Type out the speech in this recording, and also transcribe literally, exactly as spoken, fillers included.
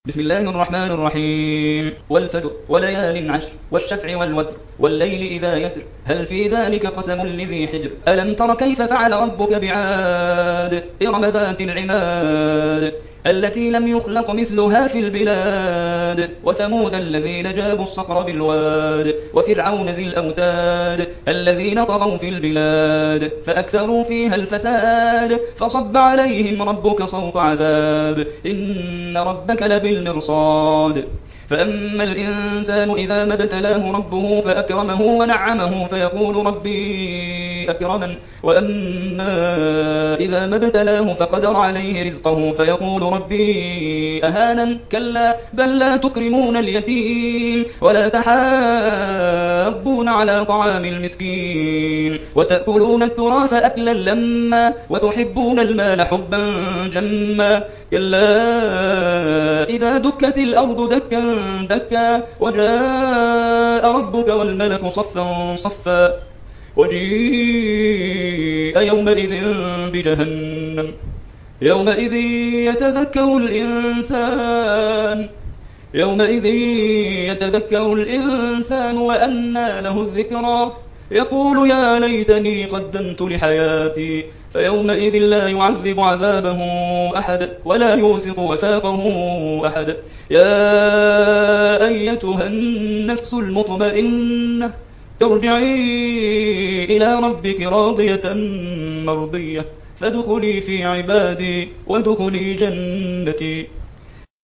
بسم الله الرحمن الرحيم والفجر وليال عشر والشفع والوتر والليل إذا يسر هل في ذلك قسم لذي حجر ألم تر كيف فعل ربك بعاد إرم ذات العماد التي لم يخلق مثلها في البلاد وثمود الذين جابوا الصخر بالواد وفرعون ذي الأوتاد الذين طغوا في البلاد فأكثروا فيها الفساد فصب عليهم ربك صوت عذاب إن ربك لبالمرصاد فأما الإنسان إذا ما ابتلاه ربه فأكرمه ونعمه فيقول ربي أكرمن وأما إذا ما ابتلاه فقدر عليه رزقه فيقول ربي أهانن كلا بل لا تكرمون اليتيم ولا تحاضون على طعام المسكين وتأكلون التراث أكلا لما وتحبون المال حبا جما كلا إذا دكت الأرض دكا دكا وجاء ربك والملك صفا صفا وجيء يومئذ بجهنم يومئذ يتذكر الإنسان يومئذ يتذكر الإنسان وأنى له الذكرى يقول يا ليتني قدمت لحياتي فيومئذ لا يعذب عذابه أحد ولا يوثق وثاقه أحد يا أيتها النفس المطمئنة ارجعي إلى ربك راضية مرضية فادخلي في عبادي وادخلي جنتي